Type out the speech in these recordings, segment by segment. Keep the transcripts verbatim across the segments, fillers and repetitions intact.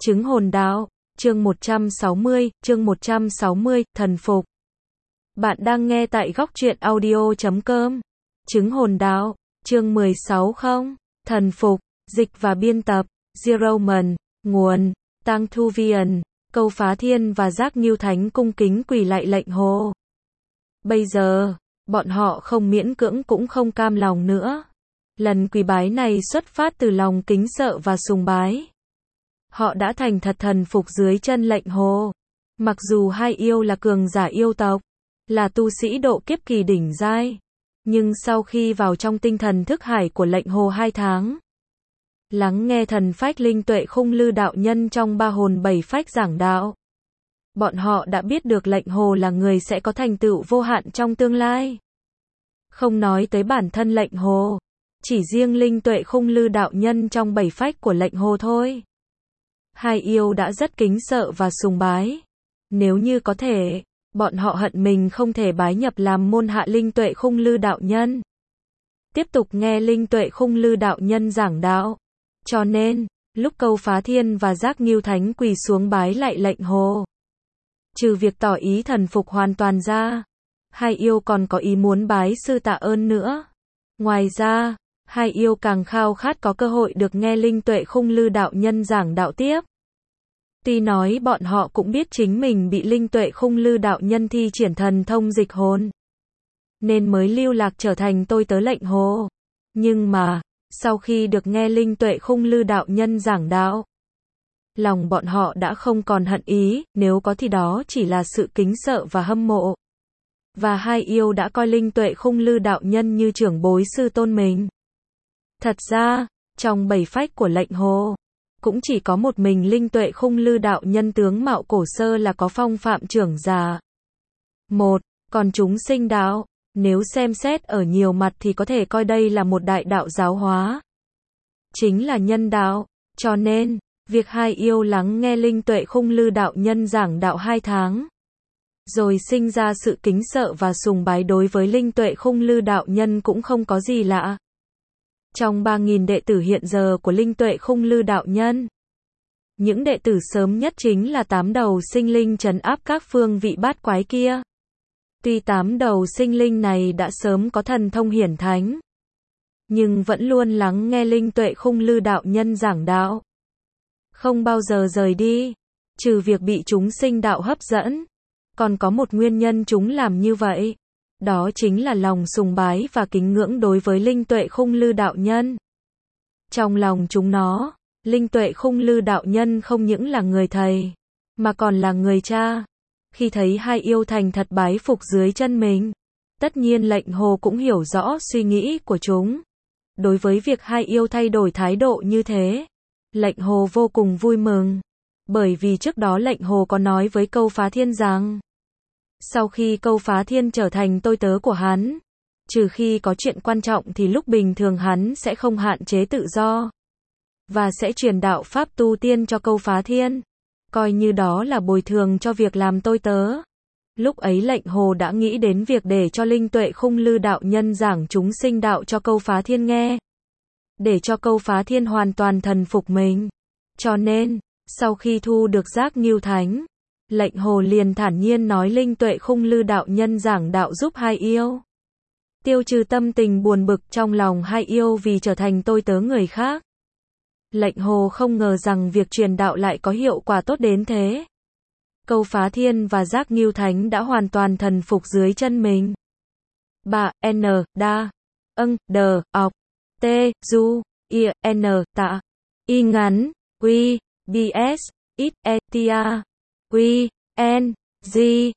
Chứng hồn đạo, chương một trăm sáu mươi, chương một trăm sáu mươi, thần phục. Bạn đang nghe tại góc truyện audio chấm com. Chứng hồn đạo, chương mười sáu không, thần phục, dịch và biên tập, Zeroman, nguồn, Tăng Thu Viền, Câu Phá Thiên và Giác Nghiêu Thánh cung kính quỳ lại lệnh hồ. Bây giờ, bọn họ không miễn cưỡng cũng không cam lòng nữa. Lần quỳ bái này xuất phát từ lòng kính sợ và sùng bái. Họ đã thành thật thần phục dưới chân lệnh hồ. Mặc dù hai yêu là cường giả yêu tộc, là tu sĩ độ kiếp kỳ đỉnh giai, nhưng sau khi vào trong tinh thần thức hải của lệnh hồ hai tháng, lắng nghe thần phách linh tuệ khung lư đạo nhân trong ba hồn bảy phách giảng đạo, bọn họ đã biết được lệnh hồ là người sẽ có thành tựu vô hạn trong tương lai. Không nói tới bản thân lệnh hồ, chỉ riêng linh tuệ khung lư đạo nhân trong bảy phách của lệnh hồ thôi, hai yêu đã rất kính sợ và sùng bái. Nếu như có thể, bọn họ hận mình không thể bái nhập làm môn hạ linh tuệ khung lư đạo nhân, tiếp tục nghe linh tuệ khung lư đạo nhân giảng đạo. Cho nên, lúc Câu Phá Thiên và Giác Nghiêu Thánh quỳ xuống bái lại lệnh hồ, trừ việc tỏ ý thần phục hoàn toàn ra, hai yêu còn có ý muốn bái sư tạ ơn nữa. Ngoài ra, hai yêu càng khao khát có cơ hội được nghe linh tuệ khung lư đạo nhân giảng đạo tiếp. Tuy nói bọn họ cũng biết chính mình bị linh tuệ khung lư đạo nhân thi triển thần thông dịch hồn, nên mới lưu lạc trở thành tôi tớ lệnh hồ. Nhưng mà, sau khi được nghe linh tuệ khung lư đạo nhân giảng đạo, lòng bọn họ đã không còn hận ý, nếu có thì đó chỉ là sự kính sợ và hâm mộ. Và hai yêu đã coi linh tuệ khung lư đạo nhân như trưởng bối sư tôn mình. Thật ra, trong bảy phách của lệnh hồ, cũng chỉ có một mình linh tuệ khung lư đạo nhân tướng mạo cổ sơ là có phong phạm trưởng giả. Một, còn chúng sinh đạo, nếu xem xét ở nhiều mặt thì có thể coi đây là một đại đạo giáo hóa. Chính là nhân đạo, cho nên, việc hai yêu lắng nghe linh tuệ khung lư đạo nhân giảng đạo hai tháng, rồi sinh ra sự kính sợ và sùng bái đối với linh tuệ khung lư đạo nhân cũng không có gì lạ. Trong ba nghìn đệ tử hiện giờ của linh tuệ khung lư đạo nhân, những đệ tử sớm nhất chính là tám đầu sinh linh trấn áp các phương vị bát quái kia. Tuy tám đầu sinh linh này đã sớm có thần thông hiển thánh, nhưng vẫn luôn lắng nghe linh tuệ khung lư đạo nhân giảng đạo, không bao giờ rời đi. Trừ việc bị chúng sinh đạo hấp dẫn, còn có một nguyên nhân chúng làm như vậy, đó chính là lòng sùng bái và kính ngưỡng đối với linh tuệ khung lư đạo nhân. Trong lòng chúng nó, linh tuệ khung lư đạo nhân không những là người thầy, mà còn là người cha. Khi thấy hai yêu thành thật bái phục dưới chân mình, tất nhiên lệnh hồ cũng hiểu rõ suy nghĩ của chúng. Đối với việc hai yêu thay đổi thái độ như thế, lệnh hồ vô cùng vui mừng. Bởi vì trước đó lệnh hồ có nói với Câu Phá Thiên rằng, sau khi Câu Phá Thiên trở thành tôi tớ của hắn, trừ khi có chuyện quan trọng thì lúc bình thường hắn sẽ không hạn chế tự do, và sẽ truyền đạo pháp tu tiên cho Câu Phá Thiên, coi như đó là bồi thường cho việc làm tôi tớ. Lúc ấy lệnh hồ đã nghĩ đến việc để cho linh tuệ khung lư đạo nhân giảng chúng sinh đạo cho Câu Phá Thiên nghe, để cho Câu Phá Thiên hoàn toàn thần phục mình. Cho nên, sau khi thu được Giác Nghiêu Thánh, lệnh hồ liền thản nhiên nói linh tuệ khung lư đạo nhân giảng đạo giúp hai yêu tiêu trừ tâm tình buồn bực trong lòng hai yêu vì trở thành tôi tớ người khác. Lệnh hồ không ngờ rằng việc truyền đạo lại có hiệu quả tốt đến thế. Câu Phá Thiên và Giác Nghiêu Thánh đã hoàn toàn thần phục dưới chân mình. Ba, N, đa, âng, đờ, ọc, t, du, i, n, tạ, y ngắn, quy, bs, ít, e, tia, quy, n, g,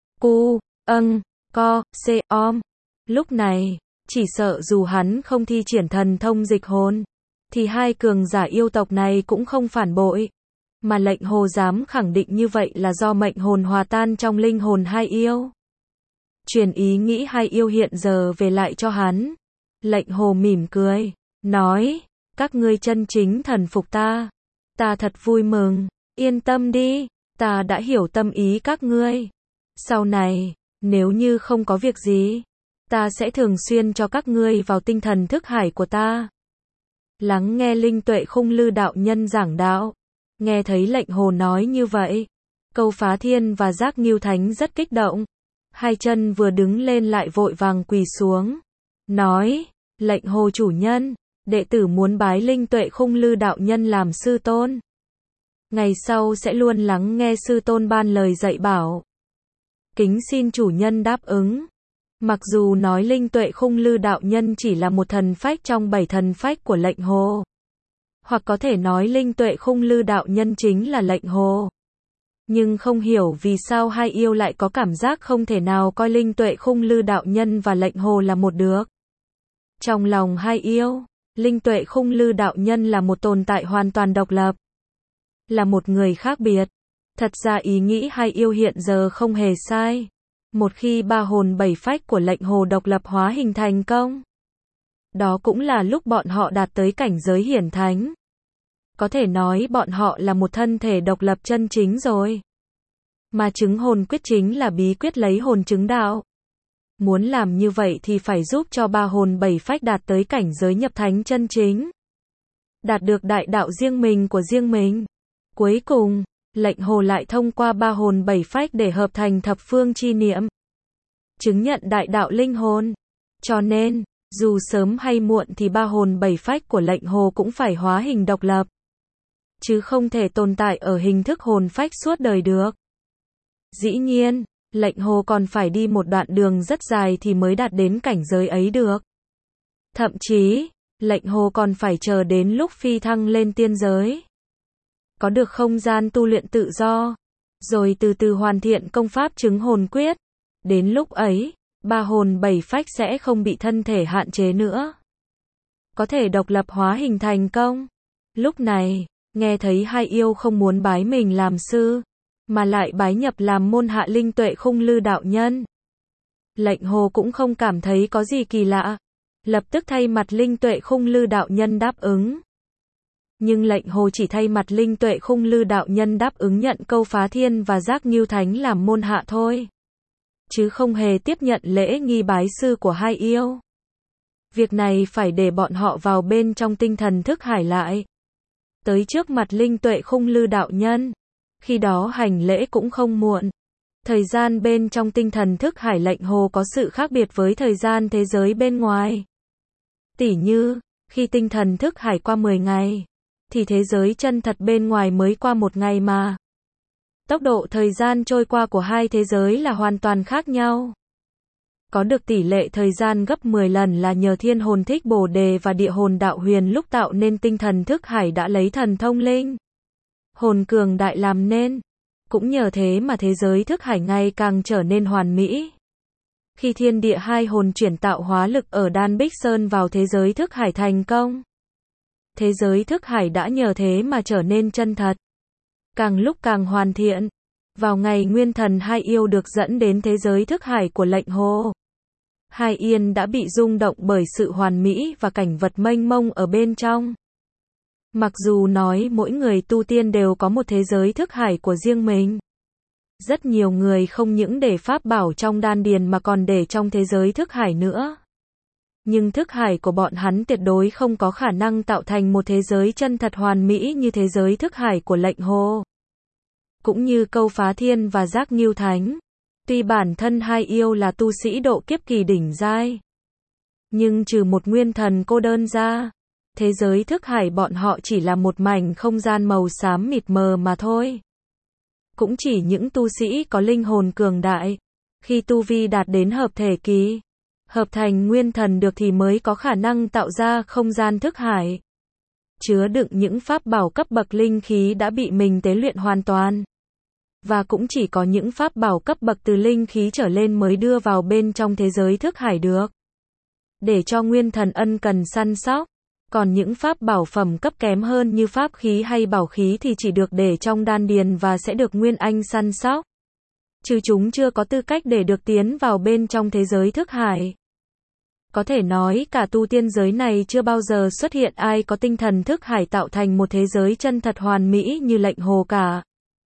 cu, âng, co, c, om. Lúc này, chỉ sợ dù hắn không thi triển thần thông dịch hồn, thì hai cường giả yêu tộc này cũng không phản bội. Mà lệnh hồ dám khẳng định như vậy là do mệnh hồn hòa tan trong linh hồn hai yêu. Truyền ý nghĩ hai yêu hiện giờ về lại cho hắn. Lệnh hồ mỉm cười, nói, các ngươi chân chính thần phục ta. Ta thật vui mừng, yên tâm đi, ta đã hiểu tâm ý các ngươi. Sau này, nếu như không có việc gì, ta sẽ thường xuyên cho các ngươi vào tinh thần thức hải của ta. Lắng nghe linh tuệ khung lư đạo nhân giảng đạo, Nghe thấy lệnh hồ nói như vậy, Câu Phá Thiên và Giác Ngưu Thánh rất kích động. Hai chân vừa đứng lên lại vội vàng quỳ xuống. Nói, lệnh hồ chủ nhân, đệ tử muốn bái Linh Tuệ Khung Lư đạo nhân làm sư tôn. Ngày sau sẽ luôn lắng nghe sư tôn ban lời dạy bảo. Kính xin chủ nhân đáp ứng. Mặc dù nói Linh Tuệ Khung Lư đạo nhân chỉ là một thần phách trong bảy thần phách của lệnh hồ. Hoặc có thể nói Linh Tuệ Khung Lư đạo nhân chính là lệnh hồ. Nhưng không hiểu vì sao hai yêu lại có cảm giác không thể nào coi Linh Tuệ Khung Lư đạo nhân và lệnh hồ là một được. Trong lòng hai yêu, Linh Tuệ Khung Lư đạo nhân là một tồn tại hoàn toàn độc lập. Là một người khác biệt. Thật ra ý nghĩ hai yêu hiện giờ không hề sai. Một khi ba hồn bảy phách của lệnh hồ độc lập hóa hình thành công, đó cũng là lúc bọn họ đạt tới cảnh giới hiển thánh. Có thể nói bọn họ là một thân thể độc lập chân chính rồi. Mà chứng hồn quyết chính là bí quyết lấy hồn chứng đạo. Muốn làm như vậy thì phải giúp cho ba hồn bảy phách đạt tới cảnh giới nhập thánh chân chính. Đạt được đại đạo riêng mình của riêng mình. Cuối cùng, lệnh hồ lại thông qua ba hồn bảy phách để hợp thành thập phương chi niệm. Chứng nhận đại đạo linh hồn. Cho nên, dù sớm hay muộn thì ba hồn bảy phách của lệnh hồ cũng phải hóa hình độc lập. Chứ không thể tồn tại ở hình thức hồn phách suốt đời được. Dĩ nhiên, lệnh hồ còn phải đi một đoạn đường rất dài thì mới đạt đến cảnh giới ấy được. Thậm chí, lệnh hồ còn phải chờ đến lúc phi thăng lên tiên giới. Có được không gian tu luyện tự do. Rồi từ từ hoàn thiện công pháp chứng hồn quyết. Đến lúc ấy, ba hồn bảy phách sẽ không bị thân thể hạn chế nữa. Có thể độc lập hóa hình thành công. Lúc này, nghe thấy hai yêu không muốn bái mình làm sư, mà lại bái nhập làm môn hạ Linh Tuệ Khung Lư đạo nhân. Lệnh hồ cũng không cảm thấy có gì kỳ lạ. Lập tức thay mặt Linh Tuệ Khung Lư đạo nhân đáp ứng. Nhưng lệnh hồ chỉ thay mặt Linh Tuệ Khung Lư đạo nhân đáp ứng nhận Câu Phá Thiên và Giác Ngưu Thánh làm môn hạ thôi. Chứ không hề tiếp nhận lễ nghi bái sư của hai yêu. Việc này phải để bọn họ vào bên trong tinh thần thức hải lại. Tới trước mặt Linh Tuệ Khung Lư đạo nhân. Khi đó hành lễ cũng không muộn. Thời gian bên trong tinh thần thức hải lệnh hồ có sự khác biệt với thời gian thế giới bên ngoài. Tỉ như, khi tinh thần thức hải qua mười ngày, thì thế giới chân thật bên ngoài mới qua một ngày mà. Tốc độ thời gian trôi qua của hai thế giới là hoàn toàn khác nhau. Có được tỷ lệ thời gian gấp mười lần là nhờ thiên hồn thích bồ đề và địa hồn đạo huyền lúc tạo nên tinh thần thức hải đã lấy thần thông linh. Hồn cường đại làm nên. Cũng nhờ thế mà thế giới thức hải ngày càng trở nên hoàn mỹ. Khi thiên địa hai hồn chuyển tạo hóa lực ở Đan Bích Sơn vào thế giới thức hải thành công. Thế giới thức hải đã nhờ thế mà trở nên chân thật. Càng lúc càng hoàn thiện. Vào ngày nguyên thần hai yêu được dẫn đến thế giới thức hải của lệnh hồ. Hai yên đã bị rung động bởi sự hoàn mỹ và cảnh vật mênh mông ở bên trong. Mặc dù nói mỗi người tu tiên đều có một thế giới thức hải của riêng mình. Rất nhiều người không những để pháp bảo trong đan điền mà còn để trong thế giới thức hải nữa. Nhưng thức hải của bọn hắn tuyệt đối không có khả năng tạo thành một thế giới chân thật hoàn mỹ như thế giới thức hải của lệnh hồ. Cũng như Câu Phá Thiên và Giác Ngưu Thánh. Tuy bản thân hai yêu là tu sĩ độ kiếp kỳ đỉnh giai. Nhưng trừ một nguyên thần cô đơn ra, thế giới thức hải bọn họ chỉ là một mảnh không gian màu xám mịt mờ mà thôi. Cũng chỉ những tu sĩ có linh hồn cường đại, khi tu vi đạt đến hợp thể kỳ, hợp thành nguyên thần được thì mới có khả năng tạo ra không gian thức hải. Chứa đựng những pháp bảo cấp bậc linh khí đã bị mình tế luyện hoàn toàn. Và cũng chỉ có những pháp bảo cấp bậc từ linh khí trở lên mới đưa vào bên trong thế giới thức hải được. Để cho nguyên thần ân cần săn sóc. Còn những pháp bảo phẩm cấp kém hơn như pháp khí hay bảo khí thì chỉ được để trong đan điền và sẽ được Nguyên Anh săn sóc. Chứ chúng chưa có tư cách để được tiến vào bên trong thế giới thức hải. Có thể nói cả tu tiên giới này chưa bao giờ xuất hiện ai có tinh thần thức hải tạo thành một thế giới chân thật hoàn mỹ như lệnh hồ cả.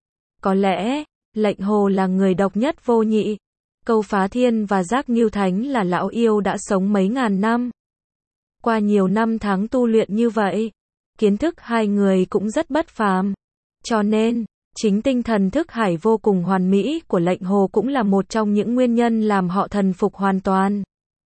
Có lẽ, lệnh hồ là người độc nhất vô nhị. Câu Phá Thiên và Giác Ngưu Thánh là lão yêu đã sống mấy ngàn năm. Qua nhiều năm tháng tu luyện như vậy, kiến thức hai người cũng rất bất phàm. Cho nên, chính tinh thần thức hải vô cùng hoàn mỹ của lệnh hồ cũng là một trong những nguyên nhân làm họ thần phục hoàn toàn.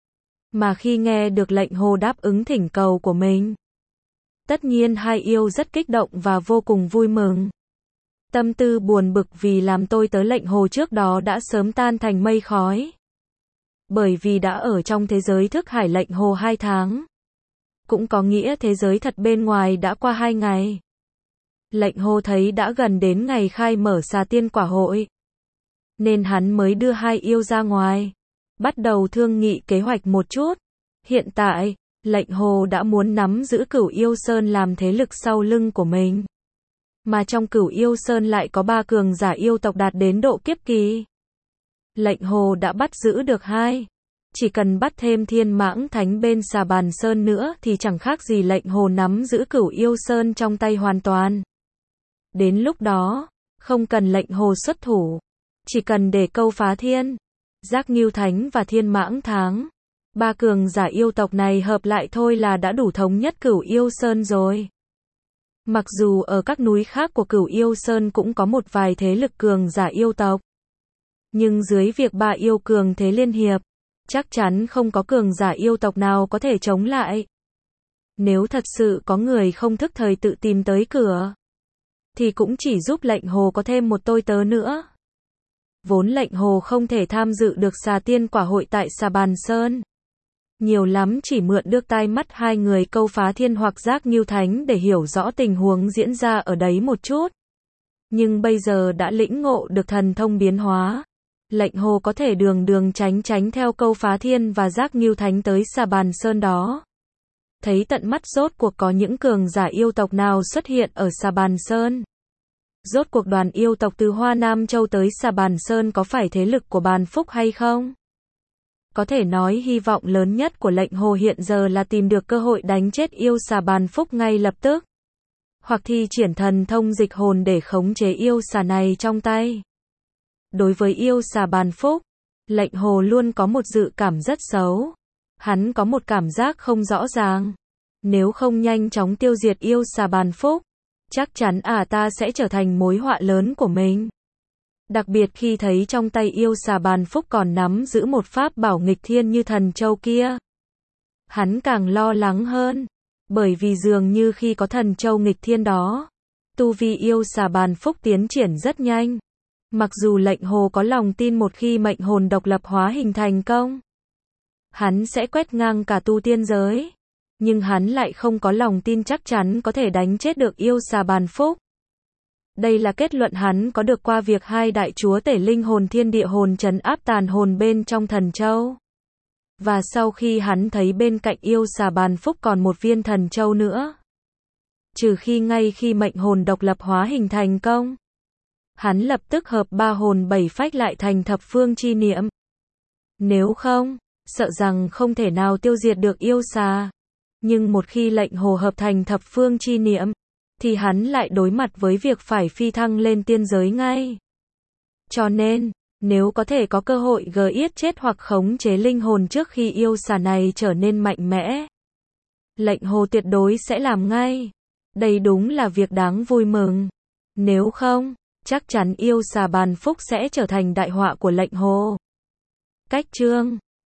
Mà khi nghe được lệnh hồ đáp ứng thỉnh cầu của mình, tất nhiên hai yêu rất kích động và vô cùng vui mừng. Tâm tư buồn bực vì làm tôi tớ lệnh hồ trước đó đã sớm tan thành mây khói. Bởi vì đã ở trong thế giới thức hải lệnh hồ hai tháng. Cũng có nghĩa thế giới thật bên ngoài đã qua hai ngày. Lệnh hồ thấy đã gần đến ngày khai mở xà tiên quả hội. Nên hắn mới đưa hai yêu ra ngoài. Bắt đầu thương nghị kế hoạch một chút. Hiện tại, lệnh hồ đã muốn nắm giữ Cửu Yêu Sơn làm thế lực sau lưng của mình. Mà trong Cửu Yêu Sơn lại có ba cường giả yêu tộc đạt đến độ kiếp kỳ. Lệnh hồ đã bắt giữ được hai. Chỉ cần bắt thêm Thiên Mãng Thánh bên Xà Bàn Sơn nữa thì chẳng khác gì lệnh hồ nắm giữ Cửu Yêu Sơn trong tay hoàn toàn. Đến lúc đó, không cần lệnh hồ xuất thủ. Chỉ cần để Câu Phá Thiên, Giác Ngưu Thánh và Thiên Mãng Tháng. Ba cường giả yêu tộc này hợp lại thôi là đã đủ thống nhất Cửu Yêu Sơn rồi. Mặc dù ở các núi khác của Cửu Yêu Sơn cũng có một vài thế lực cường giả yêu tộc. Nhưng dưới việc ba yêu cường thế liên hiệp, chắc chắn không có cường giả yêu tộc nào có thể chống lại. Nếu thật sự có người không thức thời tự tìm tới cửa, thì cũng chỉ giúp lệnh hồ có thêm một tôi tớ nữa. Vốn lệnh hồ không thể tham dự được xà tiên quả hội tại Xà Bàn Sơn. Nhiều lắm chỉ mượn được tai mắt hai người Câu Phá Thiên hoặc Giác Ngưu Thánh để hiểu rõ tình huống diễn ra ở đấy một chút. Nhưng bây giờ đã lĩnh ngộ được thần thông biến hóa. Lệnh hồ có thể đường đường tránh tránh theo Câu Phá Thiên và Giác Ngưu Thánh tới Xà Bàn Sơn đó. Thấy tận mắt rốt cuộc có những cường giả yêu tộc nào xuất hiện ở Xà Bàn Sơn. Rốt cuộc đoàn yêu tộc từ Hoa Nam Châu tới Xà Bàn Sơn có phải thế lực của Bàn Phúc hay không? Có thể nói hy vọng lớn nhất của lệnh hồ hiện giờ là tìm được cơ hội đánh chết yêu xà Bàn Phúc ngay lập tức. Hoặc thi triển thần thông dịch hồn để khống chế yêu xà này trong tay. Đối với yêu xà Bàn Phúc, lệnh hồ luôn có một dự cảm rất xấu. Hắn có một cảm giác không rõ ràng. Nếu không nhanh chóng tiêu diệt yêu xà Bàn Phúc, chắc chắn à ta sẽ trở thành mối họa lớn của mình. Đặc biệt khi thấy trong tay yêu xà Bàn Phúc còn nắm giữ một pháp bảo nghịch thiên như thần châu kia. Hắn càng lo lắng hơn. Bởi vì dường như khi có thần châu nghịch thiên đó, tu vi yêu xà Bàn Phúc tiến triển rất nhanh. Mặc dù lệnh hồ có lòng tin một khi mệnh hồn độc lập hóa hình thành công, hắn sẽ quét ngang cả tu tiên giới. Nhưng hắn lại không có lòng tin chắc chắn có thể đánh chết được yêu xà Bàn Phúc. Đây là kết luận hắn có được qua việc hai đại chúa tể linh hồn thiên địa hồn trấn áp tàn hồn bên trong thần châu. Và sau khi hắn thấy bên cạnh yêu xà Bàn Phúc còn một viên thần châu nữa. Trừ khi ngay khi mệnh hồn độc lập hóa hình thành công, hắn lập tức hợp ba hồn bảy phách lại thành thập phương chi niệm. Nếu không, sợ rằng không thể nào tiêu diệt được yêu xà. Nhưng một khi lệnh hồ hợp thành thập phương chi niệm, thì hắn lại đối mặt với việc phải phi thăng lên tiên giới ngay. Cho nên, nếu có thể có cơ hội gờ yết chết hoặc khống chế linh hồn trước khi yêu xà này trở nên mạnh mẽ, lệnh hồ tuyệt đối sẽ làm ngay. Đây đúng là việc đáng vui mừng. Nếu không, chắc chắn yêu xà Bàn Phúc sẽ trở thành đại họa của lệnh hồ. Cách chương